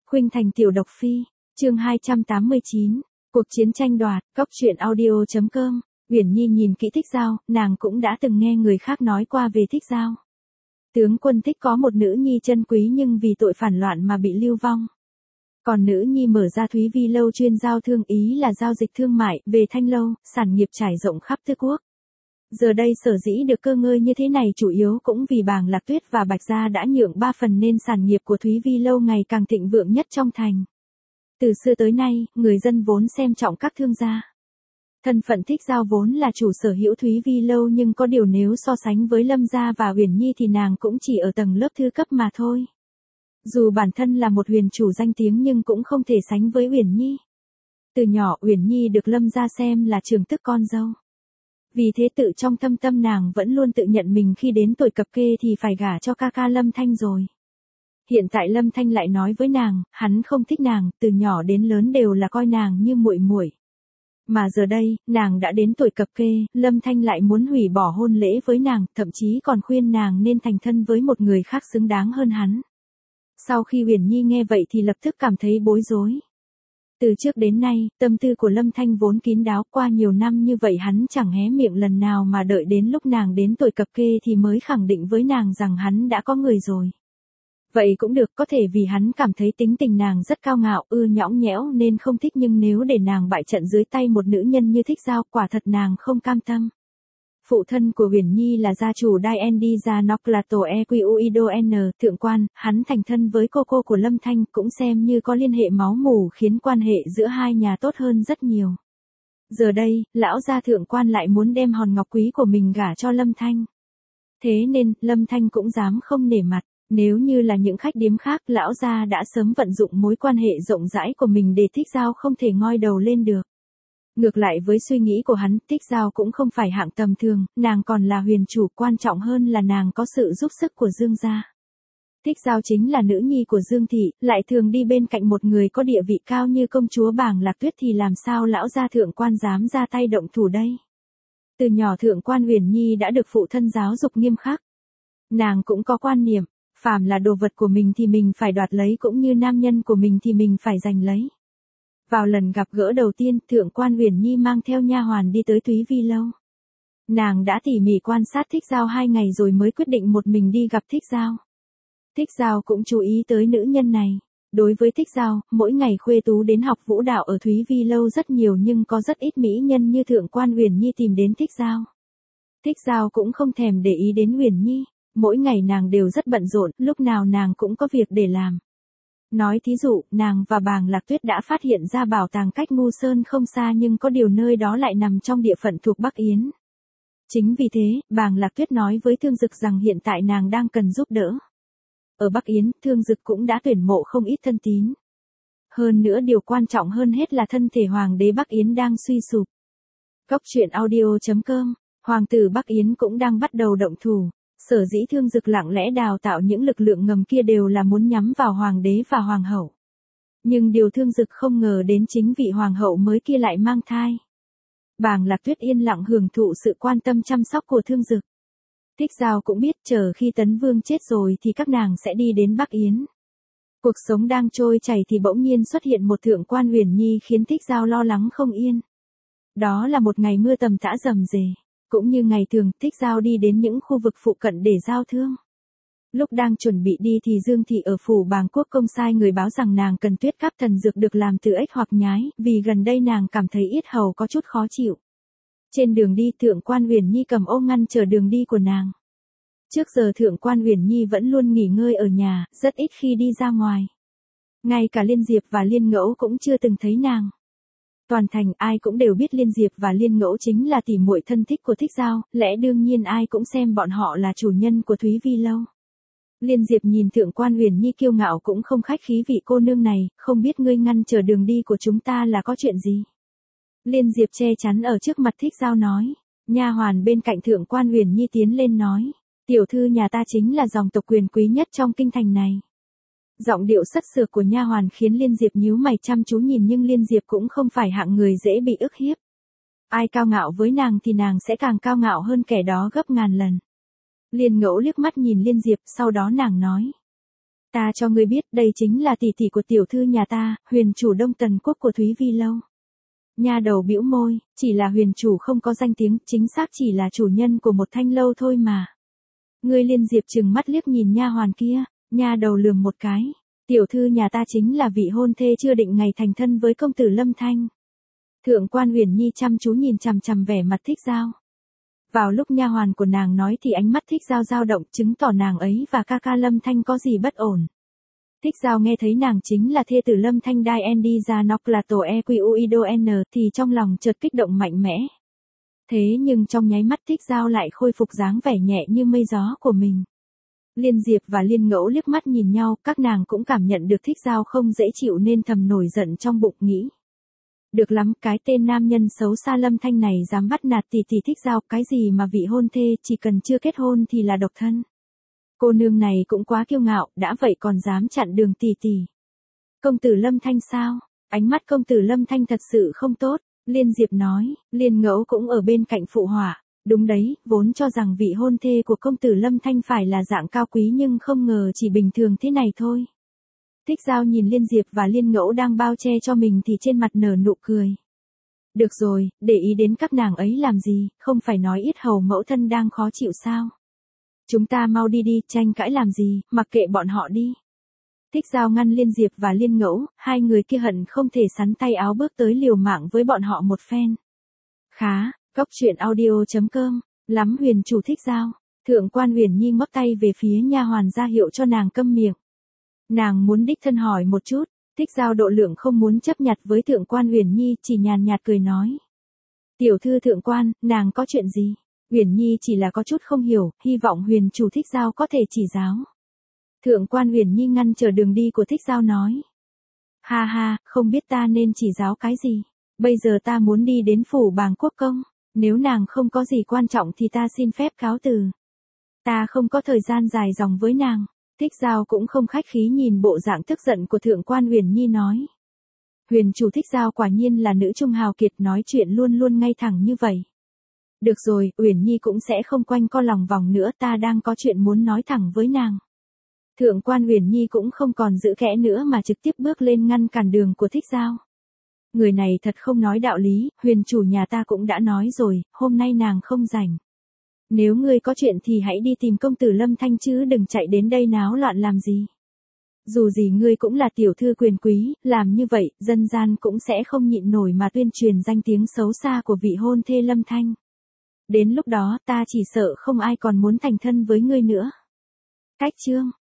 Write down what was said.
Khuynh Thành tiểu độc phi, chương 289, cuộc chiến tranh đoạt, cóc truyện audio.com. Uyển Nhi nhìn kỹ Thích Giao, nàng cũng đã từng nghe người khác nói qua về Thích Giao. Tướng quân Thích có một nữ nhi chân quý nhưng vì tội phản loạn mà bị lưu vong. Còn nữ nhi mở ra Thúy Vi lâu chuyên giao thương, ý là giao dịch thương mại, về Thanh lâu, sản nghiệp trải rộng khắp tứ quốc. Giờ đây sở dĩ được cơ ngơi như thế này chủ yếu cũng vì Bàng Lạc Tuyết và Bạch Gia đã nhượng 3 phần nên sản nghiệp của Thúy Vi lâu ngày càng thịnh vượng nhất trong thành. Từ xưa tới nay, người dân vốn xem trọng các thương gia. Thân phận Thích Giao vốn là chủ sở hữu Thúy Vi lâu, nhưng có điều nếu so sánh với Lâm Gia và Uyển Nhi thì nàng cũng chỉ ở tầng lớp thư cấp mà thôi. Dù bản thân là một huyền chủ danh tiếng nhưng cũng không thể sánh với Uyển Nhi. Từ nhỏ Uyển Nhi được Lâm Gia xem là trưởng tức con dâu. Vì thế tự trong thâm tâm nàng vẫn luôn tự nhận mình khi đến tuổi cập kê thì phải gả cho ca ca Lâm Thanh rồi. Hiện tại Lâm Thanh lại nói với nàng, hắn không thích nàng, từ nhỏ đến lớn đều là coi nàng như muội muội. Mà giờ đây, nàng đã đến tuổi cập kê, Lâm Thanh lại muốn hủy bỏ hôn lễ với nàng, thậm chí còn khuyên nàng nên thành thân với một người khác xứng đáng hơn hắn. Sau khi Uyển Nhi nghe vậy thì lập tức cảm thấy bối rối. Từ trước đến nay, tâm tư của Lâm Thanh vốn kín đáo, qua nhiều năm như vậy hắn chẳng hé miệng lần nào mà đợi đến lúc nàng đến tuổi cập kê thì mới khẳng định với nàng rằng hắn đã có người rồi. Vậy cũng được, có thể vì hắn cảm thấy tính tình nàng rất cao ngạo, nhõng nhẽo nên không thích, nhưng nếu để nàng bại trận dưới tay một nữ nhân như Thích Giao, quả thật nàng không cam tâm. Phụ thân của Uyển Nhi là gia chủ Daendi gia Noclato Equiuido thượng quan, hắn thành thân với cô của Lâm Thanh, cũng xem như có liên hệ máu mủ, khiến quan hệ giữa hai nhà tốt hơn rất nhiều. Giờ đây, lão gia thượng quan lại muốn đem hòn ngọc quý của mình gả cho Lâm Thanh. Thế nên, Lâm Thanh cũng dám không nể mặt. Nếu như là những khách điếm khác, lão gia đã sớm vận dụng mối quan hệ rộng rãi của mình để Thích Giao không thể ngoi đầu lên được. Ngược lại với suy nghĩ của hắn, Thích Giao cũng không phải hạng tầm thường, nàng còn là huyền chủ, quan trọng hơn là nàng có sự giúp sức của Dương gia. Thích Giao chính là nữ nhi của Dương thị, lại thường đi bên cạnh một người có địa vị cao như công chúa Bàng Lạc Tuyết thì làm sao lão gia thượng quan dám ra tay động thủ đây. Từ nhỏ thượng quan Uyển Nhi đã được phụ thân giáo dục nghiêm khắc. Nàng cũng có quan niệm, phàm là đồ vật của mình thì mình phải đoạt lấy, cũng như nam nhân của mình thì mình phải giành lấy. Vào lần gặp gỡ đầu tiên, thượng quan Uyển Nhi mang theo nha hoàn đi tới Thúy Vi lâu. Nàng đã tỉ mỉ quan sát Thích Giao 2 ngày rồi mới quyết định một mình đi gặp Thích Giao. Thích Giao cũng chú ý tới nữ nhân này. Đối với Thích Giao, mỗi ngày khuê tú đến học vũ đạo ở Thúy Vi lâu rất nhiều, nhưng có rất ít mỹ nhân như thượng quan Uyển Nhi tìm đến Thích Giao. Thích Giao cũng không thèm để ý đến Uyển Nhi. Mỗi ngày nàng đều rất bận rộn, lúc nào nàng cũng có việc để làm. Nói thí dụ, nàng và Bàng Lạc Tuyết đã phát hiện ra bảo tàng cách Ngu Sơn không xa, nhưng có điều nơi đó lại nằm trong địa phận thuộc Bắc Yến. Chính vì thế, Bàng Lạc Tuyết nói với Thương Dực rằng hiện tại nàng đang cần giúp đỡ. Ở Bắc Yến, Thương Dực cũng đã tuyển mộ không ít thân tín. Hơn nữa điều quan trọng hơn hết là thân thể Hoàng đế Bắc Yến đang suy sụp. Cóc truyện audio.com, Hoàng tử Bắc Yến cũng đang bắt đầu động thủ. Sở dĩ Thương Dực lặng lẽ đào tạo những lực lượng ngầm kia đều là muốn nhắm vào hoàng đế và hoàng hậu. Nhưng điều Thương Dực không ngờ đến chính vị hoàng hậu mới kia lại mang thai. Bàng Lạc Tuyết yên lặng hưởng thụ sự quan tâm chăm sóc của Thương Dực. Thích Giao cũng biết chờ khi Tấn Vương chết rồi thì các nàng sẽ đi đến Bắc Yến. Cuộc sống đang trôi chảy thì bỗng nhiên xuất hiện một thượng quan Uyển Nhi khiến Thích Giao lo lắng không yên. Đó là một ngày mưa tầm tã rầm rề. Cũng như ngày thường, Thích Giao đi đến những khu vực phụ cận để giao thương. Lúc đang chuẩn bị đi thì Dương thị ở phủ Bàng Quốc công sai người báo rằng nàng cần tuyết cáp thần dược được làm từ ếch hoặc nhái, vì gần đây nàng cảm thấy yết hầu có chút khó chịu. Trên đường đi, thượng quan Uyển Nhi cầm ô ngăn trở đường đi của nàng. Trước giờ thượng quan Uyển Nhi vẫn luôn nghỉ ngơi ở nhà, rất ít khi đi ra ngoài. Ngay cả Liên Diệp và Liên Ngẫu cũng chưa từng thấy nàng. Toàn thành ai cũng đều biết Liên Diệp và Liên Ngẫu chính là tỉ muội thân thích của Thích Giao, lẽ đương nhiên ai cũng xem bọn họ là chủ nhân của Thúy Vi lâu. Liên Diệp nhìn thượng quan Uyển Nhi kiêu ngạo cũng không khách khí, vị cô nương này, không biết ngươi ngăn trở đường đi của chúng ta là có chuyện gì. Liên Diệp che chắn ở trước mặt Thích Giao nói. Nha hoàn bên cạnh thượng quan Uyển Nhi tiến lên nói, tiểu thư nhà ta chính là dòng tộc quyền quý nhất trong kinh thành này. Giọng điệu sắc sược của nha hoàn khiến Liên Diệp nhíu mày chăm chú nhìn, nhưng Liên Diệp cũng không phải hạng người dễ bị ức hiếp. Ai cao ngạo với nàng thì nàng sẽ càng cao ngạo hơn kẻ đó gấp ngàn lần. Liên Ngẫu liếc mắt nhìn Liên Diệp, sau đó nàng nói. Ta cho ngươi biết đây chính là tỷ tỷ của tiểu thư nhà ta, huyền chủ Đông Tần Quốc của Thúy Vi Lâu. Nha đầu bĩu môi, chỉ là huyền chủ không có danh tiếng, chính xác chỉ là chủ nhân của một thanh lâu thôi mà. Ngươi Liên Diệp trừng mắt liếc nhìn nha hoàn kia, nha đầu lườm một cái. Tiểu thư nhà ta chính là vị hôn thê chưa định ngày thành thân với công tử Lâm Thanh. Thượng quan Uyển Nhi chăm chú nhìn chằm chằm vẻ mặt Thích Giao. Vào lúc nha hoàn của nàng nói thì ánh mắt Thích Giao dao động, chứng tỏ nàng ấy và ca ca Lâm Thanh có gì bất ổn. Thích Giao nghe thấy nàng chính là thê tử Lâm Thanh Đai Endi ra Nóc là tổ EQUIDON thì trong lòng chợt kích động mạnh mẽ. Thế nhưng trong nháy mắt Thích Giao lại khôi phục dáng vẻ nhẹ như mây gió của mình. Liên Diệp và Liên Ngẫu liếc mắt nhìn nhau, các nàng cũng cảm nhận được Thích Giao không dễ chịu nên thầm nổi giận trong bụng nghĩ. Được lắm, cái tên nam nhân xấu xa Lâm Thanh này dám bắt nạt tỷ tỷ Thích Giao, cái gì mà vị hôn thê, chỉ cần chưa kết hôn thì là độc thân. Cô nương này cũng quá kiêu ngạo, đã vậy còn dám chặn đường tỷ tỷ. Công tử Lâm Thanh sao? Ánh mắt công tử Lâm Thanh thật sự không tốt, Liên Diệp nói, Liên Ngẫu cũng ở bên cạnh phụ họa. Đúng đấy, vốn cho rằng vị hôn thê của công tử Lâm Thanh phải là dạng cao quý nhưng không ngờ chỉ bình thường thế này thôi. Thích Giao nhìn Liên Diệp và Liên Ngẫu đang bao che cho mình thì trên mặt nở nụ cười. Được rồi, để ý đến các nàng ấy làm gì, không phải nói yết hầu mẫu thân đang khó chịu sao? Chúng ta mau đi đi, tranh cãi làm gì, mặc kệ bọn họ đi. Thích Giao ngăn Liên Diệp và Liên Ngẫu, hai người kia hận không thể sắn tay áo bước tới liều mạng với bọn họ một phen. Khá, Cốc truyện audio.com, lắm huyền chủ Thích Giao. Thượng quan Uyển Nhi ngót tay về phía nha hoàn ra hiệu cho nàng câm miệng. Nàng muốn đích thân hỏi một chút, Thích Giao độ lượng không muốn chấp nhặt với thượng quan Uyển Nhi, chỉ nhàn nhạt cười nói. Tiểu thư thượng quan, nàng có chuyện gì? Uyển Nhi chỉ là có chút không hiểu, hy vọng huyền chủ Thích Giao có thể chỉ giáo. Thượng quan Uyển Nhi ngăn trở đường đi của Thích Giao nói. Ha ha, không biết ta nên chỉ giáo cái gì. Bây giờ ta muốn đi đến phủ Bàng Quốc công, nếu nàng không có gì quan trọng thì ta xin phép cáo từ. Ta không có thời gian dài dòng với nàng. Thích Giao cũng không khách khí nhìn bộ dạng tức giận của thượng quan Uyển Nhi nói. Huyền chủ Thích Giao quả nhiên là nữ trung hào kiệt, nói chuyện luôn luôn ngay thẳng như vậy. Được rồi, Uyển Nhi cũng sẽ không quanh co lòng vòng nữa, ta đang có chuyện muốn nói thẳng với nàng. Thượng quan Uyển Nhi cũng không còn giữ kẽ nữa mà trực tiếp bước lên ngăn cản đường của Thích Giao. Người này thật không nói đạo lý, huyền chủ nhà ta cũng đã nói rồi, hôm nay nàng không rảnh. Nếu ngươi có chuyện thì hãy đi tìm công tử Lâm Thanh chứ đừng chạy đến đây náo loạn làm gì. Dù gì ngươi cũng là tiểu thư quyền quý, làm như vậy, dân gian cũng sẽ không nhịn nổi mà tuyên truyền danh tiếng xấu xa của vị hôn thê Lâm Thanh. Đến lúc đó ta chỉ sợ không ai còn muốn thành thân với ngươi nữa. Cách chương